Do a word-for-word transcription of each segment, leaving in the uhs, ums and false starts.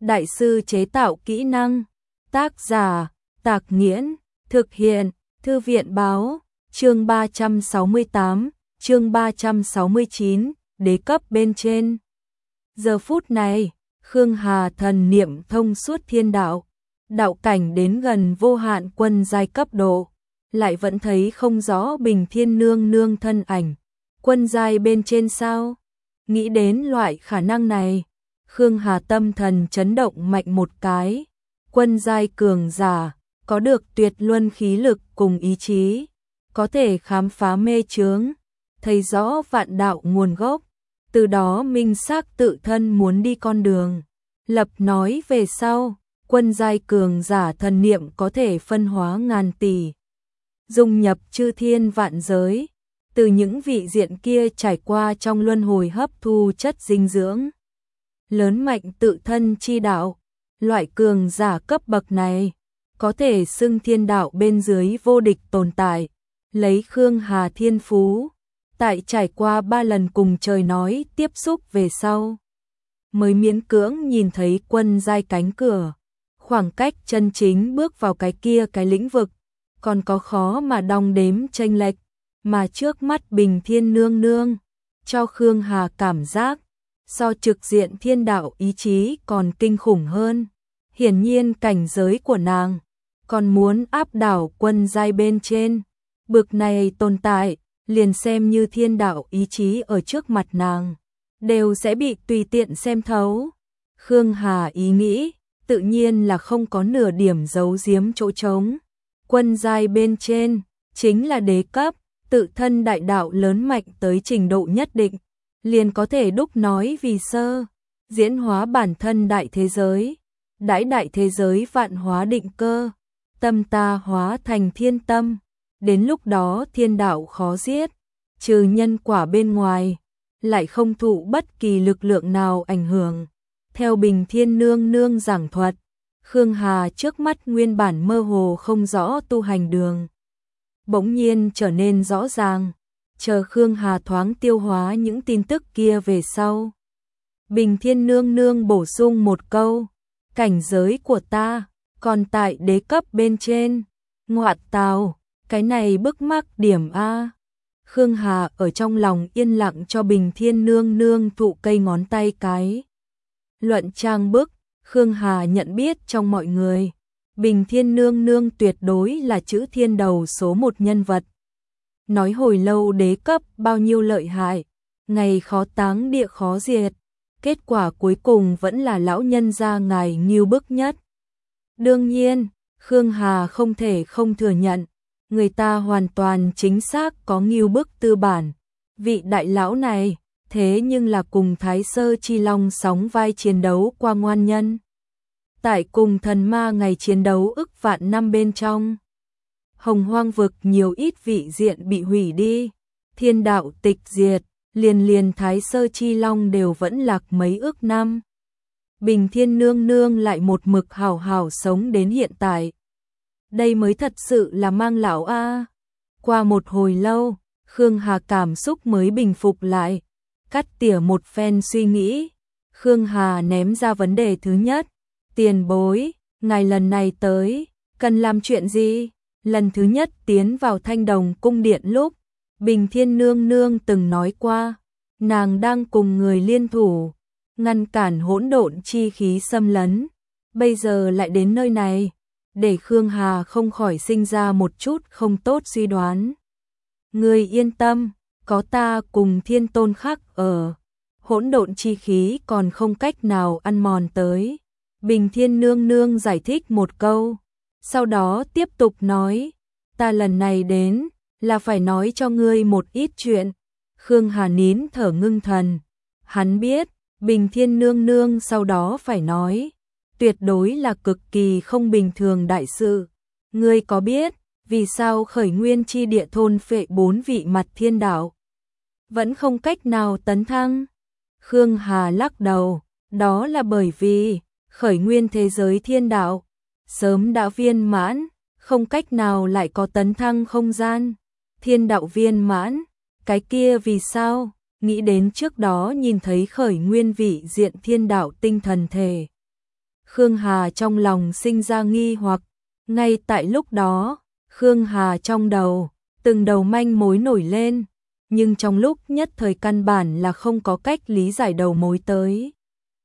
đại sư chế tạo kỹ năng. Tác giả, Tạc Nghiễn, thực hiện, Thư viện Báo, chương ba trăm sáu mươi tám, chương ba trăm sáu mươi chín, đế cấp bên trên. Giờ phút này, Khương Hà thần niệm thông suốt thiên đạo, đạo cảnh đến gần vô hạn quân giai cấp độ, lại vẫn thấy không rõ Bình Thiên Nương Nương thân ảnh. Quân giai bên trên sao? Nghĩ đến loại khả năng này, Khương Hà tâm thần chấn động mạnh một cái. Quân giai cường giả, có được tuyệt luân khí lực cùng ý chí, có thể khám phá mê chướng, thấy rõ vạn đạo nguồn gốc, từ đó minh xác tự thân muốn đi con đường. Lập nói về sau, quân giai cường giả thần niệm có thể phân hóa ngàn tỷ, dung nhập chư thiên vạn giới, từ những vị diện kia trải qua trong luân hồi hấp thu chất dinh dưỡng, lớn mạnh tự thân chi đạo. Loại cường giả cấp bậc này, có thể xưng thiên đạo bên dưới vô địch tồn tại. Lấy Khương Hà thiên phú, tại trải qua ba lần cùng trời nói tiếp xúc về sau, mới miễn cưỡng nhìn thấy quân giai cánh cửa. Khoảng cách chân chính bước vào cái kia cái lĩnh vực, còn có khó mà đong đếm chênh lệch, mà trước mắt Bình Thiên Nương Nương, cho Khương Hà cảm giác, so trực diện thiên đạo ý chí còn kinh khủng hơn. Hiển nhiên cảnh giới của nàng, còn muốn áp đảo quân giai bên trên. Bực này tồn tại, liền xem như thiên đạo ý chí ở trước mặt nàng, đều sẽ bị tùy tiện xem thấu. Khương Hà ý nghĩ, tự nhiên là không có nửa điểm giấu giếm chỗ trống. Quân giai bên trên, chính là đế cấp, tự thân đại đạo lớn mạnh tới trình độ nhất định, liền có thể đúc nói vì sơ, diễn hóa bản thân đại thế giới. Đãi đại thế giới vạn hóa định cơ, tâm ta hóa thành thiên tâm, đến lúc đó thiên đạo khó giết, trừ nhân quả bên ngoài, lại không thụ bất kỳ lực lượng nào ảnh hưởng. Theo Bình Thiên Nương Nương giảng thuật, Khương Hà trước mắt nguyên bản mơ hồ không rõ tu hành đường, bỗng nhiên trở nên rõ ràng. Chờ Khương Hà thoáng tiêu hóa những tin tức kia về sau, Bình Thiên Nương Nương bổ sung một câu: cảnh giới của ta còn tại đế cấp bên trên. Ngoại tào, cái này bức mắc điểm a. Khương Hà ở trong lòng yên lặng cho Bình Thiên Nương Nương thụ cây ngón tay cái. Luận trang bức, Khương Hà nhận biết trong mọi người, Bình Thiên Nương Nương tuyệt đối là chữ thiên đầu số một nhân vật. Nói hồi lâu đế cấp bao nhiêu lợi hại, ngày khó táng địa khó diệt. Kết quả cuối cùng vẫn là lão nhân gia ngài ngưu bức nhất. Đương nhiên, Khương Hà không thể không thừa nhận, người ta hoàn toàn chính xác có ngưu bức tư bản. Vị đại lão này, thế nhưng là cùng Thái Sơ Chi Long sóng vai chiến đấu qua ngoan nhân. Tại cùng thần ma ngày chiến đấu ức vạn năm bên trong, Hồng Hoang vực nhiều ít vị diện bị hủy đi, thiên đạo tịch diệt. Liền liền Thái Sơ Chi Long đều vẫn lạc mấy ước năm. Bình Thiên Nương Nương lại một mực hào hào sống đến hiện tại. Đây mới thật sự là mang lão a. Qua một hồi lâu, Khương Hà cảm xúc mới bình phục lại. Cắt tỉa một phen suy nghĩ, Khương Hà ném ra vấn đề thứ nhất. Tiền bối, ngài lần này tới, cần làm chuyện gì? Lần thứ nhất tiến vào Thanh Đồng cung điện lúc, Bình Thiên Nương Nương từng nói qua, nàng đang cùng người liên thủ, ngăn cản hỗn độn chi khí xâm lấn. Bây giờ lại đến nơi này, để Khương Hà không khỏi sinh ra một chút không tốt suy đoán. Người yên tâm, có ta cùng Thiên Tôn khắc ở, hỗn độn chi khí còn không cách nào ăn mòn tới. Bình Thiên Nương Nương giải thích một câu, sau đó tiếp tục nói, ta lần này đến là phải nói cho ngươi một ít chuyện. Khương Hà nín thở ngưng thần, hắn biết, Bình Thiên Nương Nương sau đó phải nói, tuyệt đối là cực kỳ không bình thường đại sự. Ngươi có biết, vì sao khởi nguyên chi địa thôn phệ bốn vị mặt thiên đạo vẫn không cách nào tấn thăng? Khương Hà lắc đầu, đó là bởi vì, khởi nguyên thế giới thiên đạo, sớm đã viên mãn, không cách nào lại có tấn thăng không gian. Thiên đạo viên mãn, cái kia vì sao? Nghĩ đến trước đó nhìn thấy khởi nguyên vị diện thiên đạo tinh thần thể. Khương Hà trong lòng sinh ra nghi hoặc, ngay tại lúc đó, Khương Hà trong đầu, từng đầu manh mối nổi lên, nhưng trong lúc nhất thời căn bản là không có cách lý giải đầu mối tới.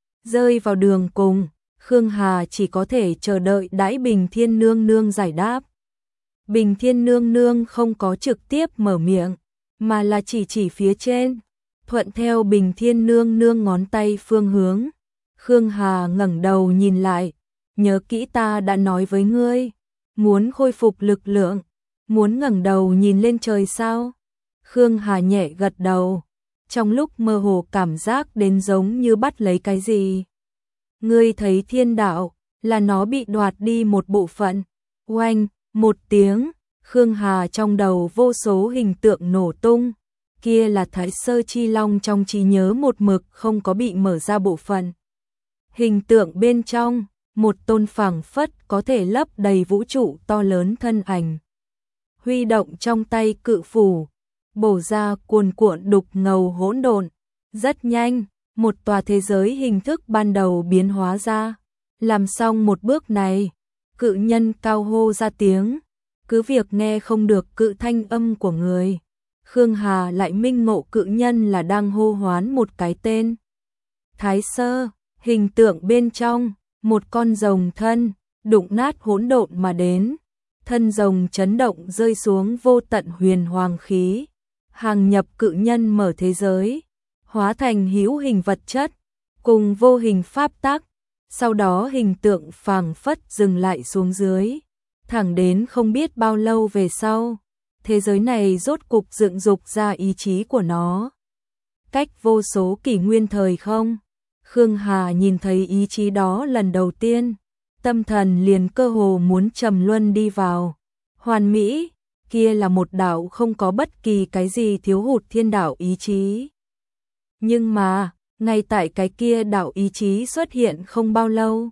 Rơi vào đường cùng, Khương Hà chỉ có thể chờ đợi đãi Bình Thiên Nương Nương giải đáp. Bình Thiên Nương Nương không có trực tiếp mở miệng, mà là chỉ chỉ phía trên, thuận theo Bình Thiên Nương Nương ngón tay phương hướng. Khương Hà ngẩng đầu nhìn lại, nhớ kỹ ta đã nói với ngươi, muốn khôi phục lực lượng, muốn ngẩng đầu nhìn lên trời sao? Khương Hà nhẹ gật đầu, trong lúc mơ hồ cảm giác đến giống như bắt lấy cái gì. Ngươi thấy thiên đạo, là nó bị đoạt đi một bộ phận. Oanh, một tiếng, Khương Hà trong đầu vô số hình tượng nổ tung. Kia là Thái Sơ Chi Long trong trí nhớ một mực không có bị mở ra bộ phận. Hình tượng bên trong, một tôn phẳng phất có thể lấp đầy vũ trụ to lớn thân ảnh. Huy động trong tay cự phủ, bổ ra cuồn cuộn đục ngầu hỗn độn. Rất nhanh, một tòa thế giới hình thức ban đầu biến hóa ra. Làm xong một bước này, cự nhân cao hô ra tiếng, cứ việc nghe không được cự thanh âm của người. Khương Hà lại minh ngộ cự nhân là đang hô hoán một cái tên. Thái Sơ, hình tượng bên trong, một con rồng thân, đụng nát hỗn độn mà đến. Thân rồng chấn động rơi xuống vô tận huyền hoàng khí. Hàng nhập cự nhân mở thế giới, hóa thành hữu hình vật chất, cùng vô hình pháp tắc. Sau đó hình tượng phảng phất dừng lại xuống dưới, thẳng đến không biết bao lâu về sau, thế giới này rốt cục dựng dục ra ý chí của nó. Cách vô số kỷ nguyên thời không, Khương Hà nhìn thấy ý chí đó lần đầu tiên, tâm thần liền cơ hồ muốn trầm luân đi vào. Hoàn mỹ, kia là một đạo không có bất kỳ cái gì thiếu hụt thiên đạo ý chí. Nhưng mà, ngay tại cái kia đạo ý chí xuất hiện không bao lâu,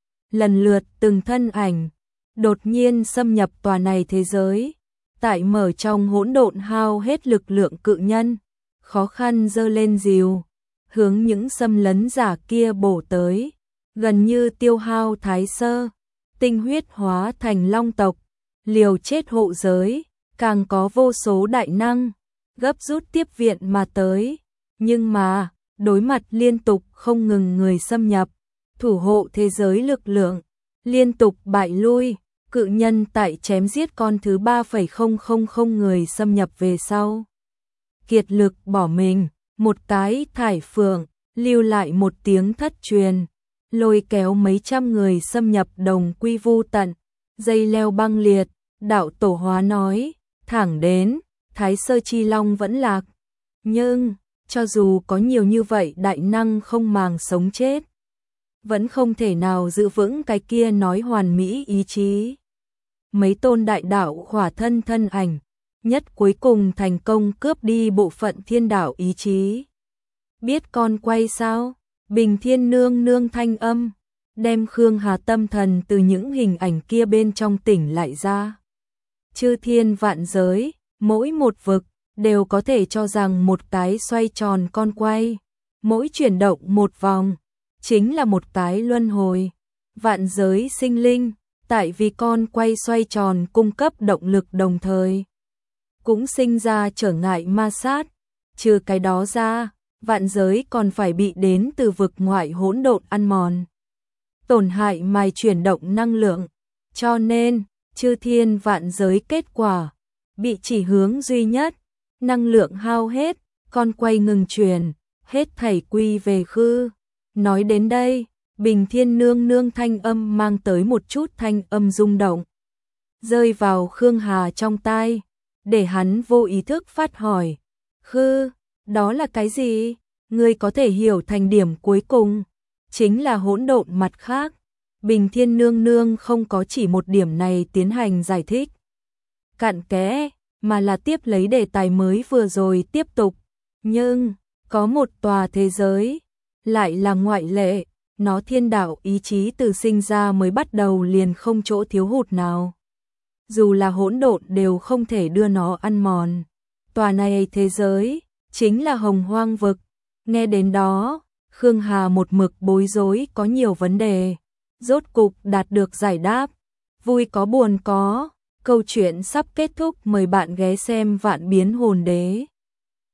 lần lượt từng thân ảnh đột nhiên xâm nhập tòa này thế giới, tại mở trong hỗn độn hao hết lực lượng cự nhân, khó khăn giơ lên rìu, hướng những xâm lấn giả kia bổ tới, gần như tiêu hao Thái Sơ, tinh huyết hóa thành long tộc, liều chết hộ giới, càng có vô số đại năng gấp rút tiếp viện mà tới, nhưng mà đối mặt liên tục không ngừng người xâm nhập, thủ hộ thế giới lực lượng liên tục bại lui, cự nhân tại chém giết con thứ ba phẩy không không không người xâm nhập về sau, kiệt lực bỏ mình, một cái thải phượng lưu lại một tiếng thất truyền, lôi kéo mấy trăm người xâm nhập đồng quy vu tận, dây leo băng liệt. Đạo tổ hóa nói, thẳng đến Thái Sơ Chi Long vẫn lạc, nhưng cho dù có nhiều như vậy đại năng không màng sống chết, vẫn không thể nào giữ vững cái kia nói hoàn mỹ ý chí. Mấy tôn đại đạo khỏa thân thân ảnh, nhất cuối cùng thành công cướp đi bộ phận thiên đạo ý chí. Biết con quay sao? Bình Thiên Nương Nương thanh âm, đem Khương Hà tâm thần từ những hình ảnh kia bên trong tỉnh lại ra. Chư thiên vạn giới, mỗi một vực, đều có thể cho rằng một cái xoay tròn con quay, mỗi chuyển động một vòng, chính là một cái luân hồi. Vạn giới sinh linh, tại vì con quay xoay tròn cung cấp động lực đồng thời, cũng sinh ra trở ngại ma sát. Trừ cái đó ra, vạn giới còn phải bị đến từ vực ngoại hỗn độn ăn mòn, tổn hại mài chuyển động năng lượng, cho nên chư thiên vạn giới kết quả bị chỉ hướng duy nhất, năng lượng hao hết, con quay ngừng chuyển, hết thảy quy về khư. Nói đến đây, Bình Thiên Nương Nương thanh âm mang tới một chút thanh âm rung động, rơi vào Khương Hà trong tai, để hắn vô ý thức phát hỏi, khư, đó là cái gì? Ngươi có thể hiểu thành điểm cuối cùng, chính là hỗn độn mặt khác. Bình Thiên Nương Nương không có chỉ một điểm này tiến hành giải thích cặn kẽ, mà là tiếp lấy đề tài mới vừa rồi tiếp tục. Nhưng, có một tòa thế giới, lại là ngoại lệ, nó thiên đạo ý chí từ sinh ra mới bắt đầu liền không chỗ thiếu hụt nào. Dù là hỗn độn đều không thể đưa nó ăn mòn. Tòa này thế giới, chính là Hồng Hoang vực. Nghe đến đó, Khương Hà một mực bối rối có nhiều vấn đề. rốt cục đạt được giải đáp. Vui có buồn có, câu chuyện sắp kết thúc, mời bạn ghé xem Vạn Biến Hồn Đế.